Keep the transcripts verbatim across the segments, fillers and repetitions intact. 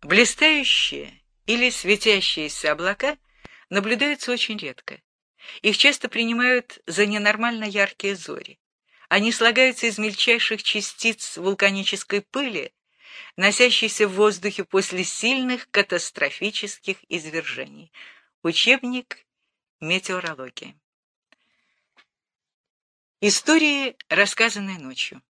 Блистающие или светящиеся облака наблюдаются очень редко. Их часто принимают за ненормально яркие зори. Они слагаются из мельчайших частиц вулканической пыли, носящейся в воздухе после сильных катастрофических извержений. Учебник метеорологии. Истории, рассказанные ночью.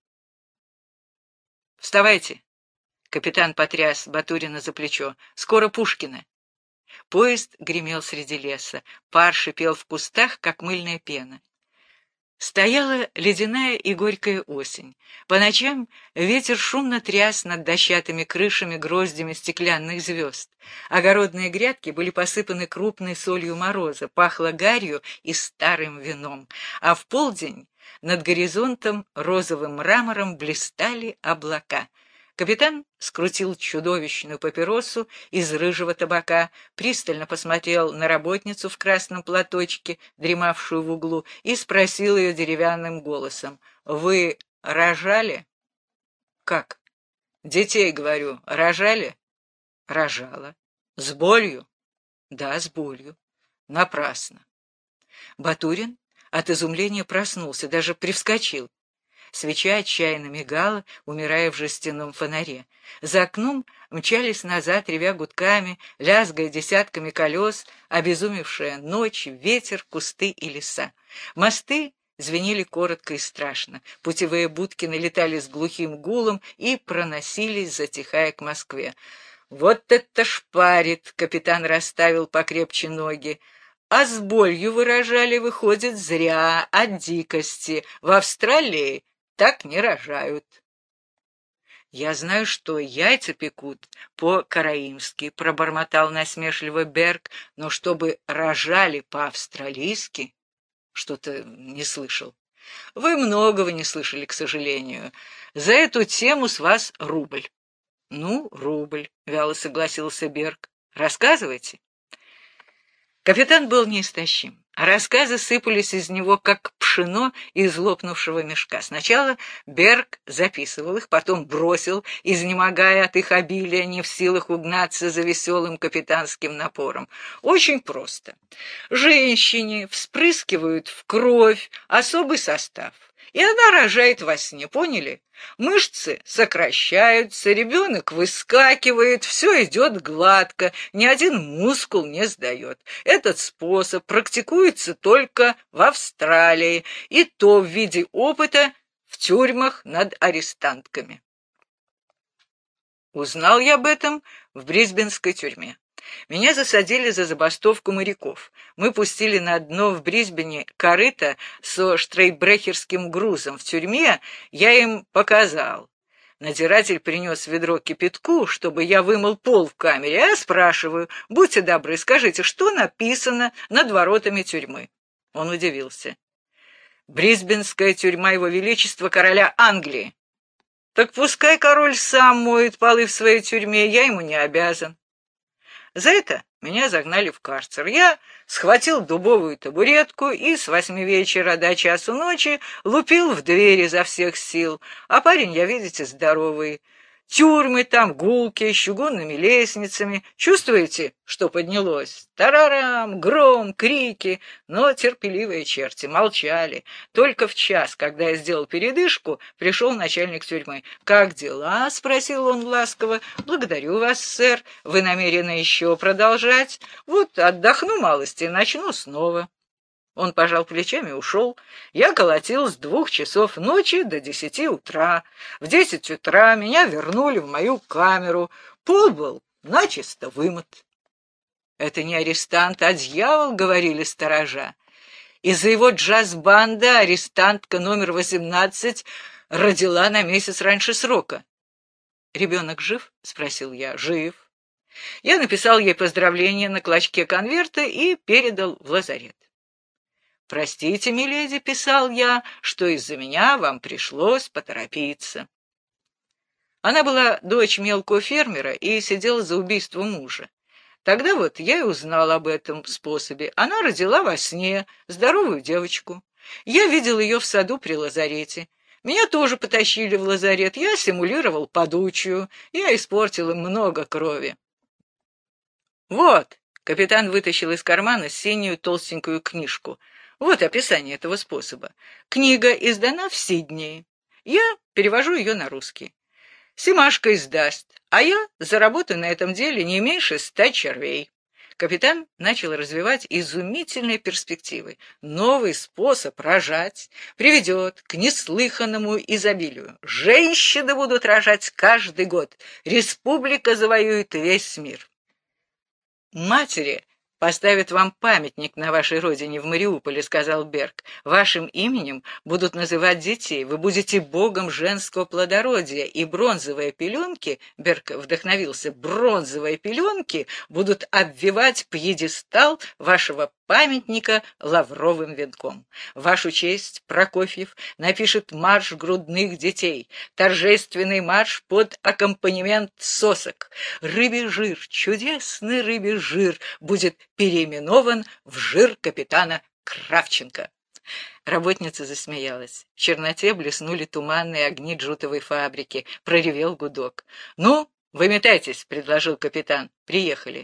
«Вставайте!» — капитан потряс Батурина за плечо. «Скоро Пушкино!» Поезд гремел среди леса, пар шипел в кустах, как мыльная пена. Стояла ледяная и горькая осень. По ночам ветер шумно тряс над дощатыми крышами гроздями стеклянных звезд. Огородные грядки были посыпаны крупной солью мороза, пахло гарью и старым вином, а в полдень над горизонтом розовым мрамором блистали облака. Капитан скрутил чудовищную папиросу из рыжего табака, пристально посмотрел на работницу в красном платочке, дремавшую в углу, и спросил ее деревянным голосом: «Вы рожали?» «Как?» «Детей, говорю, рожали?» «Рожала». «С болью?» «Да, с болью». «Напрасно». Батурин от изумления проснулся, даже привскочил. Свеча отчаянно мигала, умирая в жестяном фонаре. За окном мчались назад, ревя гудками, лязгая десятками колес, обезумевшая ночь, ветер, кусты и леса. Мосты звенели коротко и страшно, путевые будки налетали с глухим гулом и проносились, затихая к Москве. «Вот это шпарит!» — капитан расставил покрепче ноги. «А с болью выражали, выходит, зря, от дикости. В Австралии так не рожают». «Я знаю, что яйца пекут по-караимски», — пробормотал насмешливо Берг, «но чтобы рожали по-австралийски, что-то не слышал». «Вы многого не слышали, к сожалению. За эту тему с вас рубль». «Ну, рубль», — вяло согласился Берг. «Рассказывайте». Капитан был неистощим. Рассказы сыпались из него, как пшено из лопнувшего мешка. Сначала Берг записывал их, потом бросил, изнемогая от их обилия, не в силах угнаться за веселым капитанским напором. Очень просто. Женщине вспрыскивают в кровь особый состав, и она рожает во сне, поняли? Мышцы сокращаются, ребенок выскакивает, все идет гладко, ни один мускул не сдает. Этот способ практикуется только в Австралии, и то в виде опыта в тюрьмах над арестантками. Узнал я об этом в брисбенской тюрьме. Меня засадили за забастовку моряков. Мы пустили на дно в Брисбене корыто со штрейкбрехерским грузом. В тюрьме я им показал. Надзиратель принес ведро кипятку, чтобы я вымыл пол в камере. Я спрашиваю: «Будьте добры, скажите, что написано над воротами тюрьмы?» Он удивился. «Брисбенская тюрьма Его Величества короля Англии». «Так пускай король сам моет полы в своей тюрьме, я ему не обязан». За это меня загнали в карцер. Я схватил дубовую табуретку и с восьми вечера до часу ночи лупил в двери изо всех сил. А парень, я, видите, здоровый. Тюрьмы там гулкие, с чугунными лестницами. Чувствуете, что поднялось? Тарарам, гром, крики. Но терпеливые черти молчали. Только в час, когда я сделал передышку, пришел начальник тюрьмы. «Как дела?» — спросил он ласково. «Благодарю вас, сэр. Вы намерены еще продолжать? Вот отдохну малости и начну снова». Он пожал плечами и ушел. Я колотил с двух часов ночи до десяти утра. В десять утра меня вернули в мою камеру. Пол был начисто вымыт. «Это не арестант, а дьявол», — говорили сторожа. Из-за его джаз-банда арестантка номер восемнадцать родила на месяц раньше срока. «Ребенок жив?» — спросил я. «Жив». Я написал ей поздравление на клочке конверта и передал в лазарет. «Простите, миледи», — писал я, — «что из-за меня вам пришлось поторопиться». Она была дочь мелкого фермера и сидела за убийство мужа. Тогда вот я и узнал об этом способе. Она родила во сне здоровую девочку. Я видел ее в саду при лазарете. Меня тоже потащили в лазарет. Я симулировал подучию. Я испортил им много крови. Вот, капитан вытащил из кармана синюю толстенькую книжку. Вот описание этого способа. Книга издана в Сиднее. Я перевожу ее на русский. Семашка издаст, а я заработаю на этом деле не меньше ста червей. Капитан начал развивать изумительные перспективы. Новый способ рожать приведет к неслыханному изобилию. Женщины будут рожать каждый год. Республика завоюет весь мир. Матери поставят вам памятник на вашей родине в Мариуполе, сказал Берг. Вашим именем будут называть детей. Вы будете богом женского плодородия, и бронзовые пеленки, Берг вдохновился, бронзовые пеленки будут обвивать пьедестал вашего памятника лавровым венком. В вашу честь Прокофьев напишет марш грудных детей, торжественный марш под аккомпанемент сосок. Рыбий жир, чудесный рыбий жир будет переименован в жир капитана Кравченко. Работница засмеялась. В черноте блеснули туманные огни джутовой фабрики. Проревел гудок. «Ну, выметайтесь», — предложил капитан. «Приехали».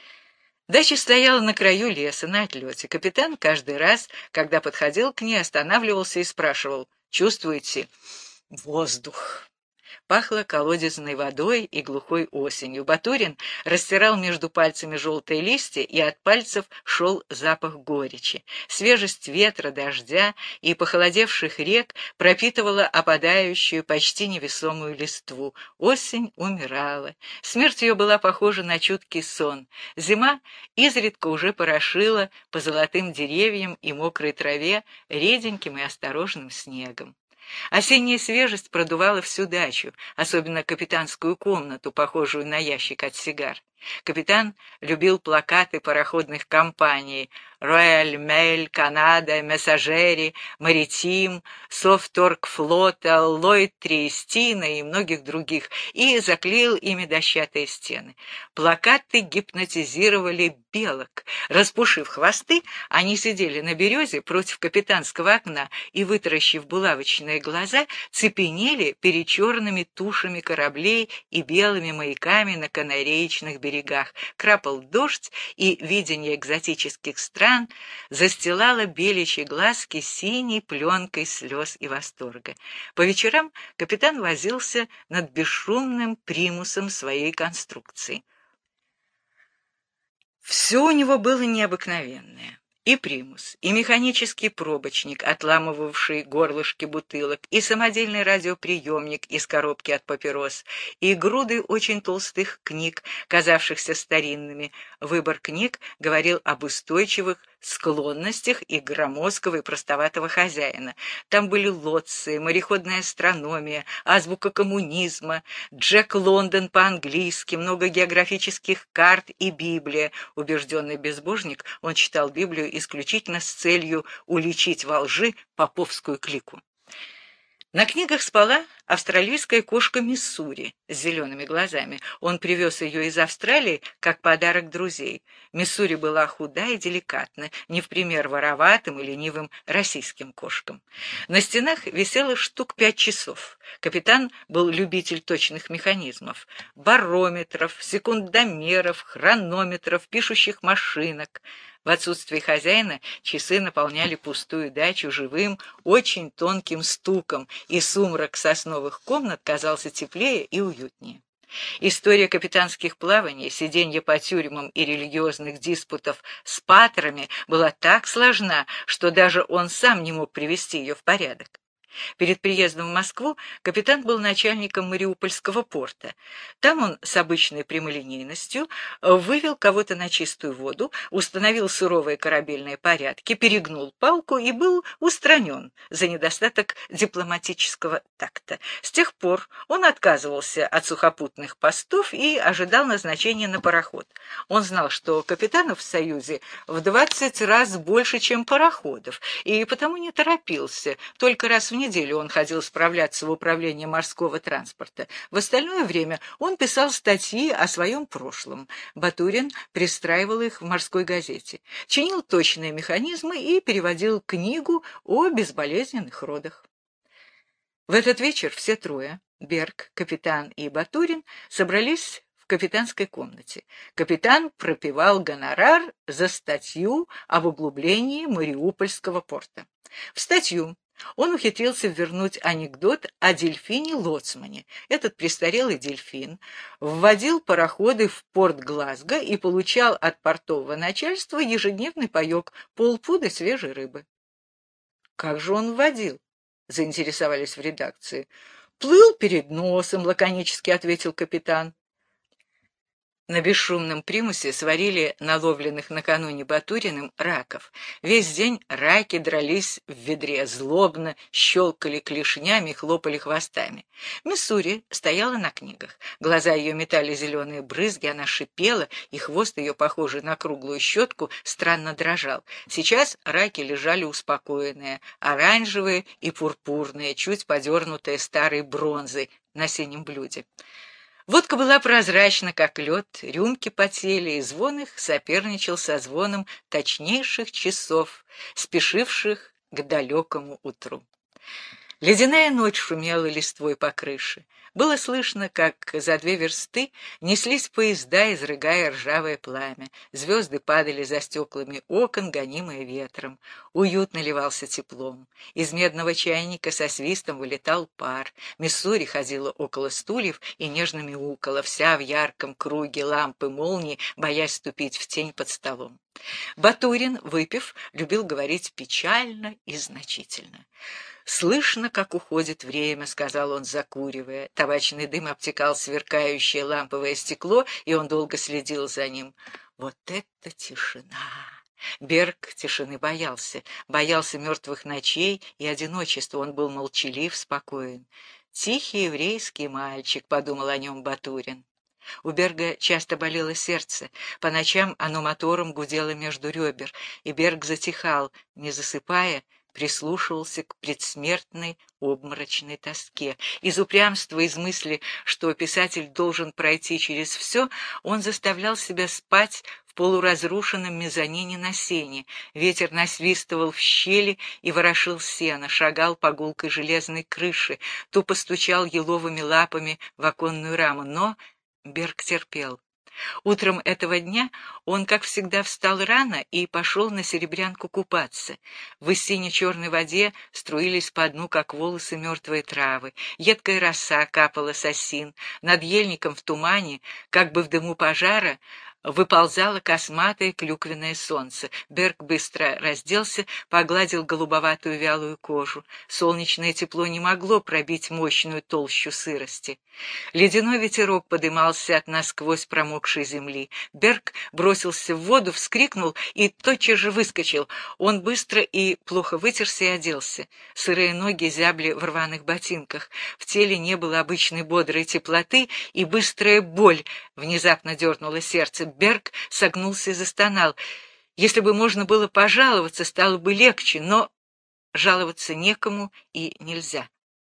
Дача стояла на краю леса, на отлете. Капитан каждый раз, когда подходил к ней, останавливался и спрашивал: «Чувствуете воздух?» Пахло колодезной водой и глухой осенью. Батурин растирал между пальцами желтые листья, и от пальцев шел запах горечи. Свежесть ветра, дождя и похолодевших рек пропитывала опадающую, почти невесомую листву. Осень умирала. Смерть ее была похожа на чуткий сон. Зима изредка уже порошила по золотым деревьям и мокрой траве реденьким и осторожным снегом. Осенняя свежесть продувала всю дачу, особенно капитанскую комнату, похожую на ящик от сигар. Капитан любил плакаты пароходных компаний «Рояль Мейль», «Канада», «Мессажери», «Маритим», «Совторгфлота», «Ллойд Триестина» и многих других, и заклеил ими дощатые стены. Плакаты гипнотизировали белок. Распушив хвосты, они сидели на березе против капитанского окна и, вытаращив булавочные глаза, цепенели перед черными тушами кораблей и белыми маяками на канареечных берегах. Крапал дождь, и видение экзотических стран застилало беличьи глазки синей пленкой слез и восторга. По вечерам капитан возился над бесшумным примусом своей конструкции. Все у него было необыкновенное. И примус, и механический пробочник, отламывавший горлышки бутылок, и самодельный радиоприемник из коробки от папирос, и груды очень толстых книг, казавшихся старинными. Выбор книг говорил об устойчивых склонностях и громоздкого и простоватого хозяина. Там были Лоци, мореходная астрономия, азбука коммунизма, Джек Лондон по-английски, много географических карт и Библия. Убежденный безбожник, он читал Библию исключительно с целью уличить во лжи поповскую клику. На книгах спала австралийская кошка Миссури с зелеными глазами. Он привез ее из Австралии как подарок друзей. Миссури была худа и деликатна, не в пример вороватым и ленивым российским кошкам. На стенах висело штук пять часов. Капитан был любитель точных механизмов: барометров, секундомеров, хронометров, пишущих машинок. В отсутствие хозяина часы наполняли пустую дачу живым, очень тонким стуком, и сумрак сосновых комнат казался теплее и уютнее. История капитанских плаваний, сиденья по тюрьмам и религиозных диспутов с патрами была так сложна, что даже он сам не мог привести ее в порядок. Перед приездом в Москву капитан был начальником Мариупольского порта. Там он с обычной прямолинейностью вывел кого-то на чистую воду, установил суровые корабельные порядки, перегнул палку и был устранен за недостаток дипломатического такта. С тех пор он отказывался от сухопутных постов и ожидал назначения на пароход. Он знал, что капитанов в Союзе в двадцать раз больше, чем пароходов, и потому не торопился. Только раз в неделю он ходил справляться в управление морского транспорта. В остальное время он писал статьи о своем прошлом. Батурин пристраивал их в морской газете, чинил точные механизмы и переводил книгу о безболезненных родах. В этот вечер все трое, Берг, капитан и Батурин, собрались в капитанской комнате. Капитан пропевал гонорар за статью об углублении Мариупольского порта. В статью он ухитрился ввернуть анекдот о дельфине-лоцмане. Этот престарелый дельфин вводил пароходы в порт Глазго и получал от портового начальства ежедневный паёк — полпуда свежей рыбы. Как же он вводил? Заинтересовались в редакции. «Плыл перед носом», — лаконически ответил капитан. На бесшумном примусе сварили наловленных накануне Батуриным раков. Весь день раки дрались в ведре, злобно щелкали клешнями и хлопали хвостами. Миссури стояла на книгах. Глаза ее метали зеленые брызги, она шипела, и хвост ее, похожий на круглую щетку, странно дрожал. Сейчас раки лежали успокоенные, оранжевые и пурпурные, чуть подернутые старой бронзой на синем блюде. Водка была прозрачна, как лед, рюмки потели, и звон их соперничал со звоном точнейших часов, спешивших к далекому утру. Ледяная ночь шумела листвой по крыше. Было слышно, как за две версты неслись поезда, изрыгая ржавое пламя. Звезды падали за стеклами окон, гонимые ветром. Уют наливался теплом. Из медного чайника со свистом вылетал пар. Миссури ходила около стульев и нежно мяукала, вся в ярком круге лампы молнии, боясь ступить в тень под столом. Батурин, выпив, любил говорить печально и значительно. «Слышно, как уходит время», — сказал он, закуривая. Табачный дым обтекал сверкающее ламповое стекло, и он долго следил за ним. «Вот это тишина!» Берг тишины боялся. Боялся мертвых ночей и одиночества. Он был молчалив, спокоен. «Тихий еврейский мальчик», — подумал о нем Батурин. У Берга часто болело сердце. По ночам оно мотором гудело между ребер, и Берг затихал, не засыпая, прислушивался к предсмертной обморочной тоске. Из упрямства, из мысли, что писатель должен пройти через все, он заставлял себя спать в полуразрушенном мезонине на сене. Ветер насвистывал в щели и ворошил сено, шагал по гулкой железной крыше, тупо стучал еловыми лапами в оконную раму, но Берг терпел. Утром этого дня он, как всегда, встал рано и пошел на Серебрянку купаться. В сине-черной воде струились по дну, как волосы, мертвые травы. Едкая роса капала с осин. Над ельником в тумане, как бы в дыму пожара, выползало косматое клюквенное солнце. Берг быстро разделся, погладил голубоватую вялую кожу. Солнечное тепло не могло пробить мощную толщу сырости. Ледяной ветерок подымался от насквозь промокшей земли. Берг бросился в воду, вскрикнул и тотчас же выскочил. Он быстро и плохо вытерся и оделся. Сырые ноги зябли в рваных ботинках. В теле не было обычной бодрой теплоты, и быстрая боль внезапно дернула сердце. Берг согнулся и застонал. Если бы можно было пожаловаться, стало бы легче, но жаловаться некому и нельзя.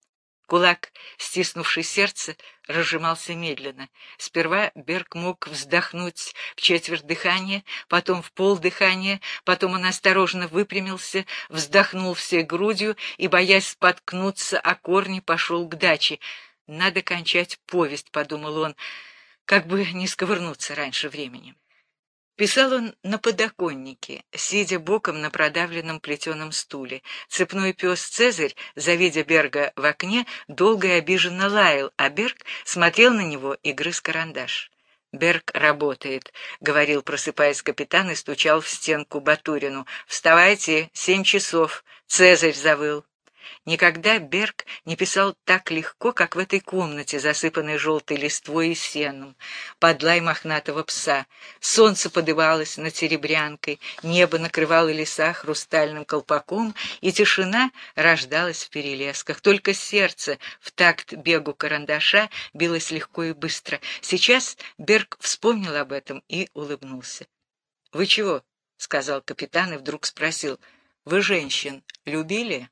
Кулак, стиснувший сердце, разжимался медленно. Сперва Берг мог вздохнуть в четверть дыхания, потом в полдыхания, потом он осторожно выпрямился, вздохнул всей грудью и, боясь споткнуться о корни, пошел к даче. «Надо кончать повесть», — подумал он, — как бы не сковырнуться раньше времени. Писал он на подоконнике, сидя боком на продавленном плетеном стуле. Цепной пес Цезарь, завидя Берга в окне, долго и обиженно лаял, а Берг смотрел на него и грыз карандаш. «Берг работает», — говорил, просыпаясь капитан, и стучал в стенку Батурину. «Вставайте, семь часов, Цезарь завыл». Никогда Берг не писал так легко, как в этой комнате, засыпанной желтой листвой и сеном, под лай мохнатого пса. Солнце подымалось над Серебрянкой, небо накрывало леса хрустальным колпаком, и тишина рождалась в перелесках. Только сердце в такт бегу карандаша билось легко и быстро. Сейчас Берг вспомнил об этом и улыбнулся. «Вы чего?» — сказал капитан и вдруг спросил. «Вы женщин любили?»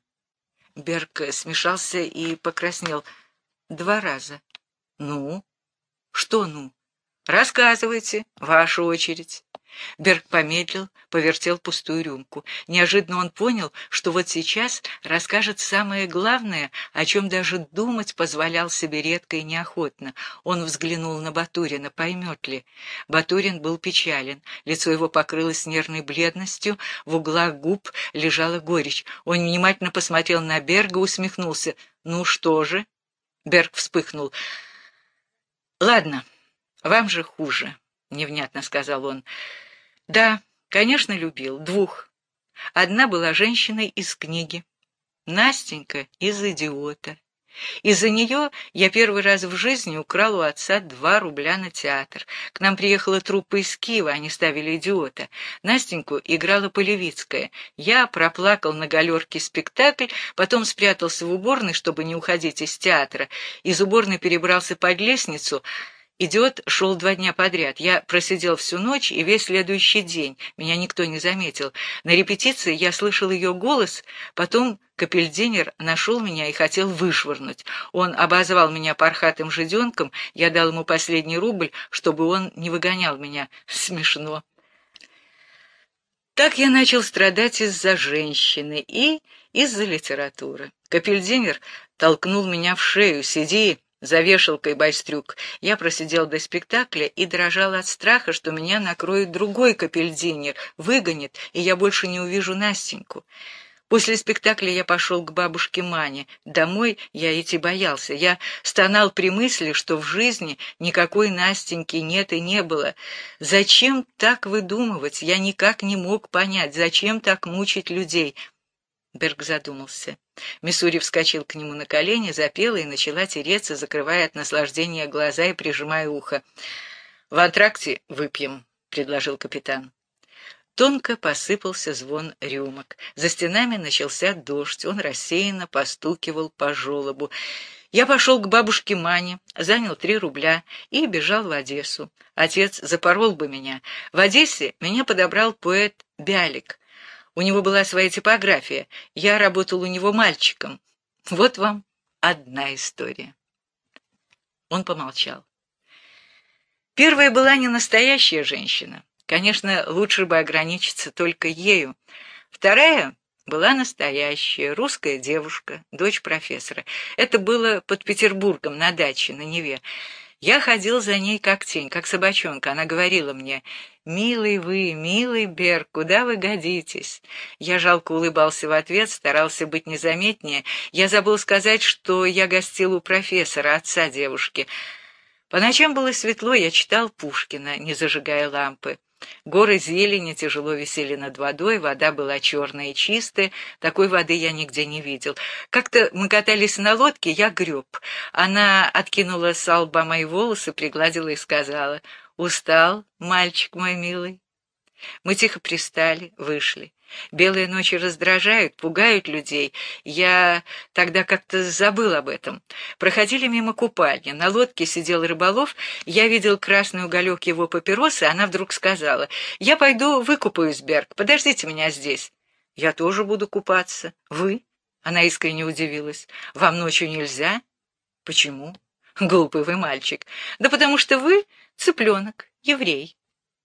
Берг смешался и покраснел. Два раза. «Ну?» «Что «ну?» «Рассказывайте, ваша очередь». Берг помедлил, повертел пустую рюмку. Неожиданно он понял, что вот сейчас расскажет самое главное, о чем даже думать позволял себе редко и неохотно. Он взглянул на Батурина, поймет ли. Батурин был печален, лицо его покрылось нервной бледностью, в углах губ лежала горечь. Он внимательно посмотрел на Берга, усмехнулся. «Ну что же?» Берг вспыхнул. «Ладно, вам же хуже», — невнятно сказал он. «Да, конечно, любил. Двух. Одна была женщиной из книги. Настенька из «Идиота». Из-за нее я первый раз в жизни украл у отца два рубля на театр. К нам приехала труппа из Киева, они ставили «Идиота». Настеньку играла Полевицкая. Я проплакал на галерке спектакль, потом спрятался в уборной, чтобы не уходить из театра. Из уборной перебрался под лестницу. «Идиот» шел два дня подряд. Я просидел всю ночь и весь следующий день. Меня никто не заметил. На репетиции я слышал ее голос, потом капельдинер нашел меня и хотел вышвырнуть. Он обозвал меня пархатым жиденком, я дал ему последний рубль, чтобы он не выгонял меня. Смешно. Так я начал страдать из-за женщины и из-за литературы. Капельдинер толкнул меня в шею. «Сиди за вешалкой, байстрюк». Я просидел до спектакля и дрожал от страха, что меня накроет другой капельдинер, выгонит, и я больше не увижу Настеньку. После спектакля я пошел к бабушке Мане. Домой я идти боялся. Я стонал при мысли, что в жизни никакой Настеньки нет и не было. Зачем так выдумывать? Я никак не мог понять, зачем так мучить людей. Берг задумался. Миссури вскочил к нему на колени, запела и начала тереться, закрывая от наслаждения глаза и прижимая ухо. «В антракте выпьем», — предложил капитан. Тонко посыпался звон рюмок. За стенами начался дождь, он рассеянно постукивал по желобу. Я пошел к бабушке Мане, занял три рубля и бежал в Одессу. Отец запорол бы меня. В Одессе меня подобрал поэт Бялик. У него была своя типография. Я работал у него мальчиком. Вот вам одна история. Он помолчал. Первая была не настоящая женщина. Конечно, лучше бы ограничиться только ею. Вторая была настоящая, русская девушка, дочь профессора. Это было под Петербургом, на даче, на Неве. Я ходил за ней как тень, как собачонка. Она говорила мне: «Милый вы, милый Берг, куда вы годитесь?» Я жалко улыбался в ответ, старался быть незаметнее. Я забыл сказать, что я гостил у профессора, отца девушки. По ночам было светло, я читал Пушкина, не зажигая лампы. Горы зелени тяжело висели над водой, вода была черная и чистая, такой воды я нигде не видел. Как-то мы катались на лодке, я греб. Она откинула с лба мои волосы, пригладила и сказала: «Устал, мальчик мой милый?» Мы тихо пристали, вышли. Белые ночи раздражают, пугают людей. Я тогда как-то забыл об этом. Проходили мимо купальни. На лодке сидел рыболов. Я видел красный уголек его папиросы. Она вдруг сказала: «Я пойду выкупаюсь, Берг. Подождите меня здесь». «Я тоже буду купаться». «Вы?» Она искренне удивилась. «Вам ночью нельзя?» «Почему?» «Глупый вы мальчик». «Да потому что вы цыпленок, еврей».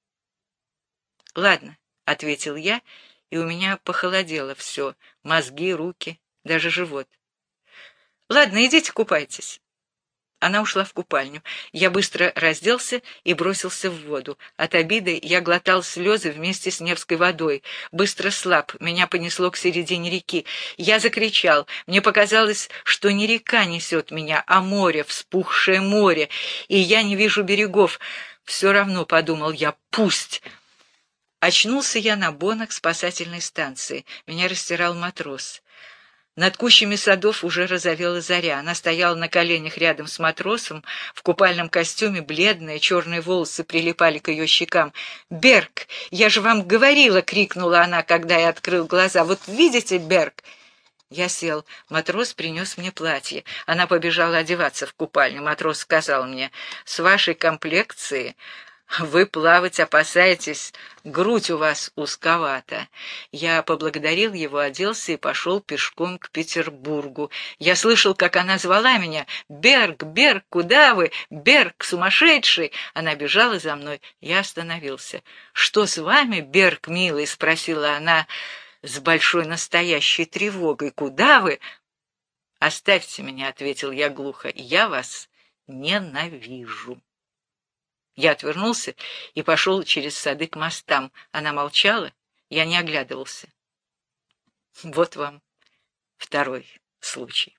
«Ладно», — ответил я, и у меня похолодело все, мозги, руки, даже живот. «Ладно, идите купайтесь». Она ушла в купальню. Я быстро разделся и бросился в воду. От обиды я глотал слезы вместе с Невской водой. Быстро слаб, меня понесло к середине реки. Я закричал. Мне показалось, что не река несет меня, а море, вспухшее море, и я не вижу берегов. Все равно, подумал я, пусть. Очнулся я на бонах спасательной станции. Меня растирал матрос. Над кущами садов уже разовела заря. Она стояла на коленях рядом с матросом, в купальном костюме, бледные, черные волосы прилипали к ее щекам. «Берг, я же вам говорила!» — крикнула она, когда я открыл глаза. «Вот видите, Берг?» Я сел. Матрос принес мне платье. Она побежала одеваться в купальню. Матрос сказал мне: «С вашей комплекцией Вы плавать опасаетесь, грудь у вас узковата. Я поблагодарил его, оделся и пошел пешком к Петербургу. Я слышал, как она звала меня: «Берг, Берг, куда вы? Берг, сумасшедший!» Она бежала за мной. Я остановился. «Что с вами, Берг, милый?» — спросила она с большой настоящей тревогой. «Куда вы?» «Оставьте меня», — ответил я глухо. «Я вас ненавижу». Я отвернулся и пошел через сады к мостам. Она молчала, я не оглядывался. Вот вам второй случай.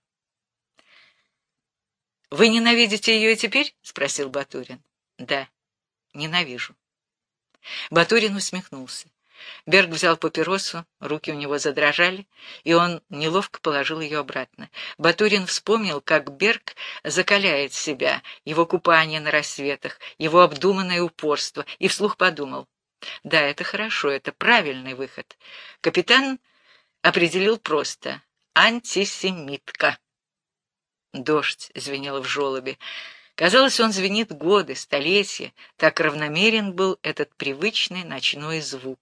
«Вы ненавидите ее и теперь?» — спросил Батурин. «Да, ненавижу». Батурин усмехнулся. Берг взял папиросу, руки у него задрожали, и он неловко положил ее обратно. Батурин вспомнил, как Берг закаляет себя, его купание на рассветах, его обдуманное упорство, и вслух подумал: да, это хорошо, это правильный выход. Капитан определил просто: антисемитка. Дождь звенел в желобе. Казалось, он звенит годы, столетия, так равномерен был этот привычный ночной звук.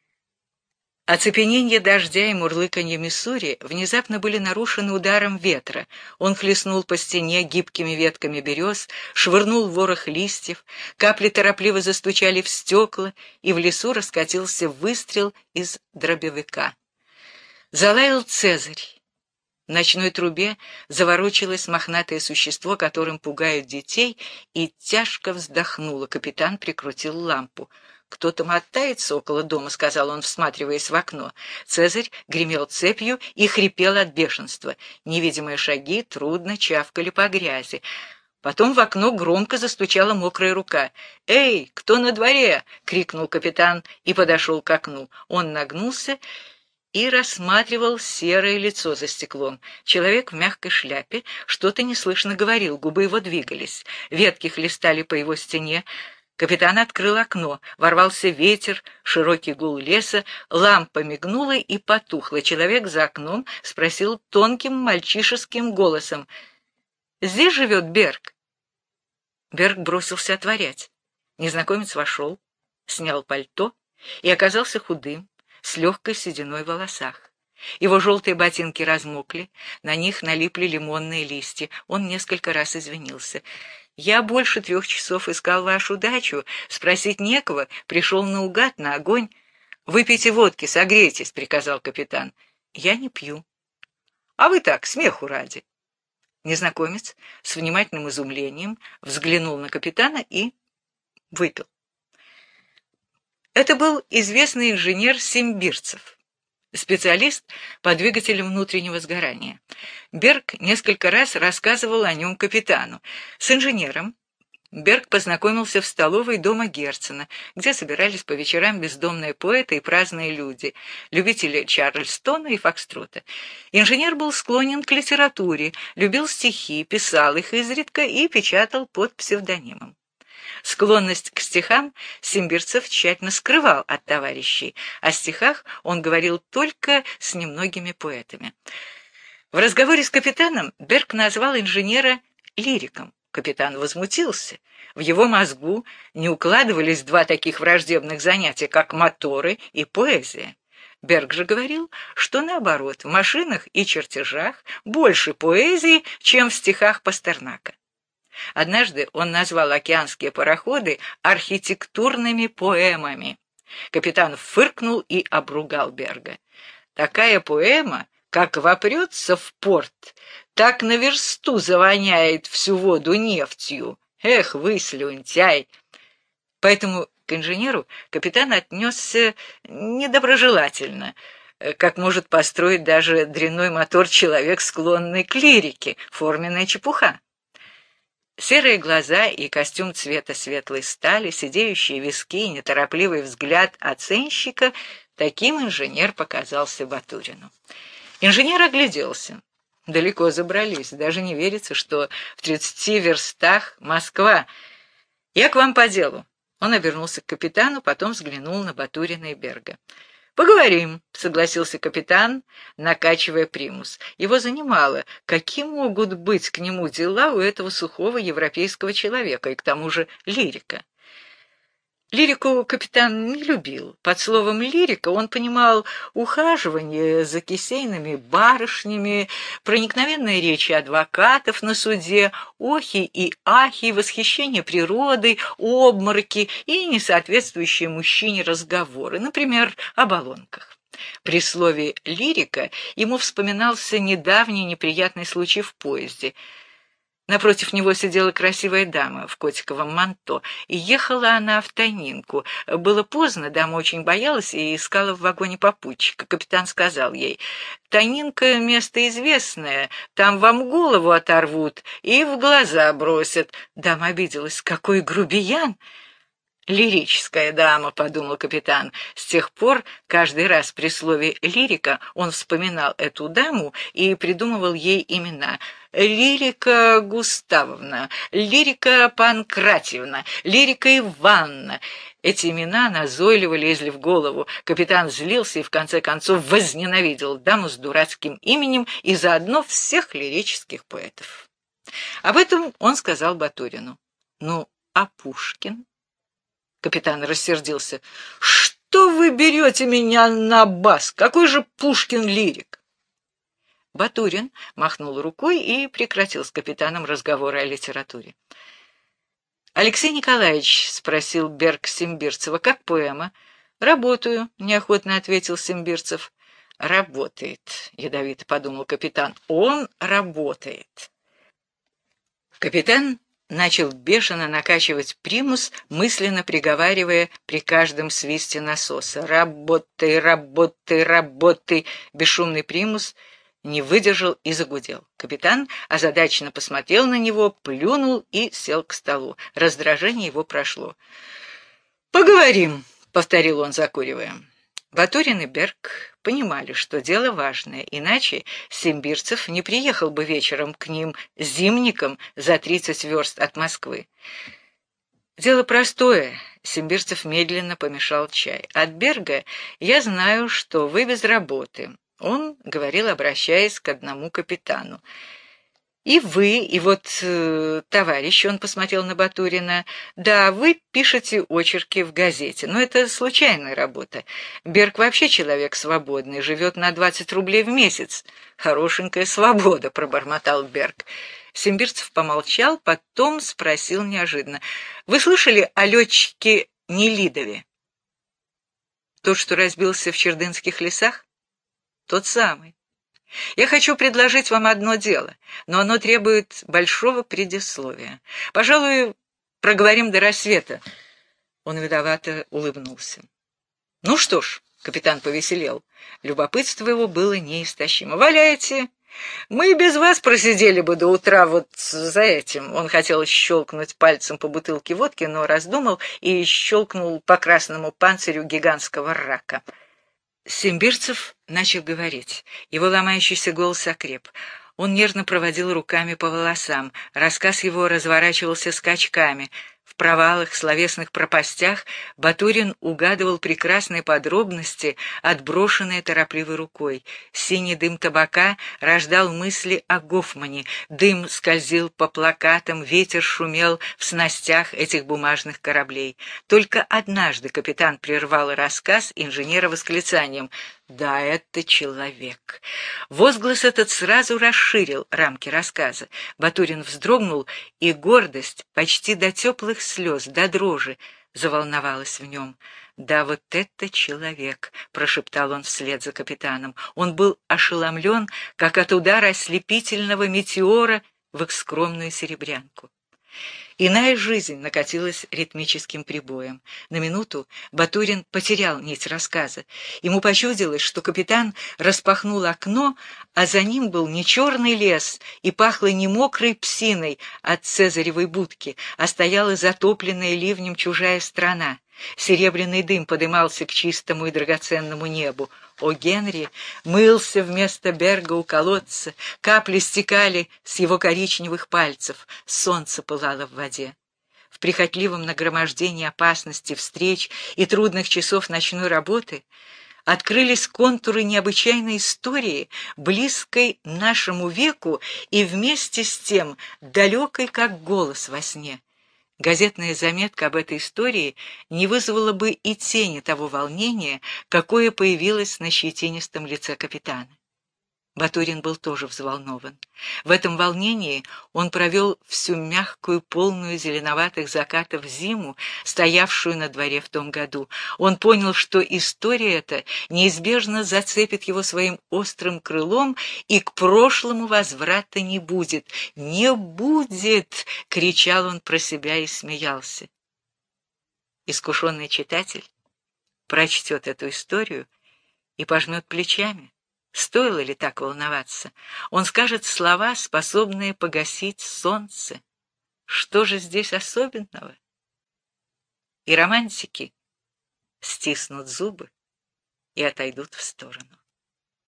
Оцепенение дождя и мурлыканье Миссури внезапно были нарушены ударом ветра. Он хлестнул по стене гибкими ветками берез, швырнул ворох листьев, капли торопливо застучали в стекла, и в лесу раскатился выстрел из дробовика. Залаял Цезарь. В ночной трубе заворочилось мохнатое существо, которым пугают детей, и тяжко вздохнуло. Капитан прикрутил лампу. «Кто-то мотается около дома», — сказал он, всматриваясь в окно. Цезарь гремел цепью и хрипел от бешенства. Невидимые шаги трудно чавкали по грязи. Потом в окно громко застучала мокрая рука. «Эй, кто на дворе?» — крикнул капитан и подошел к окну. Он нагнулся и рассматривал серое лицо за стеклом. Человек в мягкой шляпе что-то неслышно говорил, губы его двигались. Ветки хлестали по его стене. Капитан открыл окно, ворвался ветер, широкий гул леса, лампа мигнула и потухла. Человек за окном спросил тонким мальчишеским голосом: «Здесь живет Берг?» Берг бросился отворять. Незнакомец вошел, снял пальто и оказался худым, с легкой сединой в волосах. Его желтые ботинки размокли, на них налипли лимонные листья. Он несколько раз извинился. «Я больше трех часов искал вашу дачу, спросить некого, пришел наугад на огонь». «Выпейте водки, согрейтесь», — приказал капитан. «Я не пью». «А вы так, смеху ради». Незнакомец с внимательным изумлением взглянул на капитана и выпил. Это был известный инженер Симбирцев, специалист по двигателям внутреннего сгорания. Берг несколько раз рассказывал о нем капитану. С инженером Берг познакомился в столовой дома Герцена, где собирались по вечерам бездомные поэты и праздные люди, любители Чарльстона и фокстрота. Инженер был склонен к литературе, любил стихи, писал их изредка и печатал под псевдонимом. Склонность к стихам Симбирцев тщательно скрывал от товарищей. О стихах он говорил только с немногими поэтами. В разговоре с капитаном Берг назвал инженера лириком. Капитан возмутился. В его мозгу не укладывались два таких враждебных занятия, как моторы и поэзия. Берг же говорил, что наоборот, в машинах и чертежах больше поэзии, чем в стихах Пастернака. Однажды он назвал океанские пароходы архитектурными поэмами. Капитан фыркнул и обругал Берга. «Такая поэма, как вопрется в порт, так на версту завоняет всю воду нефтью. Эх вы, слюнтяй!» Поэтому к инженеру капитан отнесся недоброжелательно, как может построить даже дрянной мотор человек, склонный к лирике, форменная чепуха. Серые глаза и костюм цвета светлой стали, сидеющие виски и неторопливый взгляд оценщика — таким инженер показался Батурину. Инженер огляделся. Далеко забрались, даже не верится, что в тридцати верстах Москва. «Я к вам по делу». Он обернулся к капитану, потом взглянул на Батурина и Берга. «Поговорим», — согласился капитан, накачивая примус. Его занимало, какие могут быть к нему дела у этого сухого европейского человека и к тому же лирика. Лирику капитан не любил. Под словом «лирика» он понимал ухаживание за кисейными барышнями, проникновенные речи адвокатов на суде, охи и ахи, восхищение природой, обмороки и несоответствующие мужчине разговоры, например, о баллонках. При слове «лирика» ему вспоминался недавний неприятный случай в поезде. Напротив него сидела красивая дама в котиковом манто, и ехала она в Тайнинку. Было поздно, дама очень боялась и искала в вагоне попутчика. Капитан сказал ей: «Тайнинка — место известное, там вам голову оторвут и в глаза бросят». Дама обиделась: «Какой грубиян!» «Лирическая дама», — подумал капитан. С тех пор каждый раз при слове «лирика» он вспоминал эту даму и придумывал ей имена. Лирика Густавовна, Лирика Панкратьевна, Лирика Ивановна. Эти имена назойливо лезли в голову. Капитан злился и в конце концов возненавидел даму с дурацким именем и заодно всех лирических поэтов. Об этом он сказал Батурину. «Ну, а Пушкин?» Капитан рассердился. «Что вы берете меня на бас? Какой же Пушкин лирик?» Батурин махнул рукой и прекратил с капитаном разговоры о литературе. «Алексей Николаевич», — спросил Берг Симбирцева, — «как поэма?» «Работаю», — неохотно ответил Симбирцев. «Работает», — ядовито подумал капитан. «Он работает». Капитан начал бешено накачивать примус, мысленно приговаривая при каждом свисте насоса: «Работай, работай, работай!» Бесшумный примус не выдержал и загудел. Капитан озадаченно посмотрел на него, плюнул и сел к столу. Раздражение его прошло. «Поговорим», — повторил он, закуривая. Батурин и Берг понимали, что дело важное, иначе Симбирцев не приехал бы вечером к ним зимником за тридцать верст от Москвы. «Дело простое», — Симбирцев медленно помешал чай. «От Берга я знаю, что вы без работы». Он говорил, обращаясь к одному капитану. «И вы, и вот э, товарищ», — он посмотрел на Батурина, — «да, вы пишете очерки в газете, но это случайная работа. Берг вообще человек свободный, живет на двадцать рублей в месяц». «Хорошенькая свобода», — пробормотал Берг. Симбирцев помолчал, потом спросил неожиданно: «Вы слышали о летчике Нелидове? Тот, что разбился в Чердынских лесах?» «Тот самый. Я хочу предложить вам одно дело, но оно требует большого предисловия. Пожалуй, проговорим до рассвета». Он виновато улыбнулся. «Ну что ж», — капитан повеселел, любопытство его было неистощимо. «Валяйте. Мы и без вас просидели бы до утра вот за этим». Он хотел щелкнуть пальцем по бутылке водки, но раздумал и щелкнул по красному панцирю гигантского рака. Симбирцев начал говорить. Его ломающийся голос окреп. Он нервно проводил руками по волосам. Рассказ его разворачивался скачками. В провалах, словесных пропастях Батурин угадывал прекрасные подробности, отброшенные торопливой рукой. Синий дым табака рождал мысли о Гофмане. Дым скользил по плакатам, ветер шумел в снастях этих бумажных кораблей. Только однажды капитан прервал рассказ инженера восклицанием: «Да, это человек». Возглас этот сразу расширил рамки рассказа. Батурин вздрогнул, и гордость почти до теплых слез, до дрожи заволновалась в нем. «Да, вот это человек», — прошептал он вслед за капитаном. Он был ошеломлен, как от удара ослепительного метеора в их скромную серебрянку. Иная жизнь накатилась ритмическим прибоем. На минуту Батурин потерял нить рассказа. Ему почудилось, что капитан распахнул окно, а за ним был не черный лес и пахло не мокрой псиной от цезаревой будки, а стояла затопленная ливнем чужая страна. Серебряный дым подымался к чистому и драгоценному небу. О Генри мылся вместо Берга у колодца, капли стекали с его коричневых пальцев, солнце пылало в воде. В прихотливом нагромождении опасностей, встреч и трудных часов ночной работы открылись контуры необычайной истории, близкой нашему веку и вместе с тем далекой, как голос во сне. газетная заметка об этой истории не вызвала бы и тени того волнения, какое появилось на щетинистом лице капитана. Батурин был тоже взволнован. В этом волнении он провел всю мягкую, полную зеленоватых закатов зиму, стоявшую на дворе в том году. Он понял, что история эта неизбежно зацепит его своим острым крылом, и к прошлому возврата не будет. «Не будет!» — кричал он про себя и смеялся. Искушенный читатель прочтет эту историю и пожмет плечами. Стоило ли так волноваться? Он скажет слова, способные погасить солнце. Что же здесь особенного? И романтики стиснут зубы и отойдут в сторону.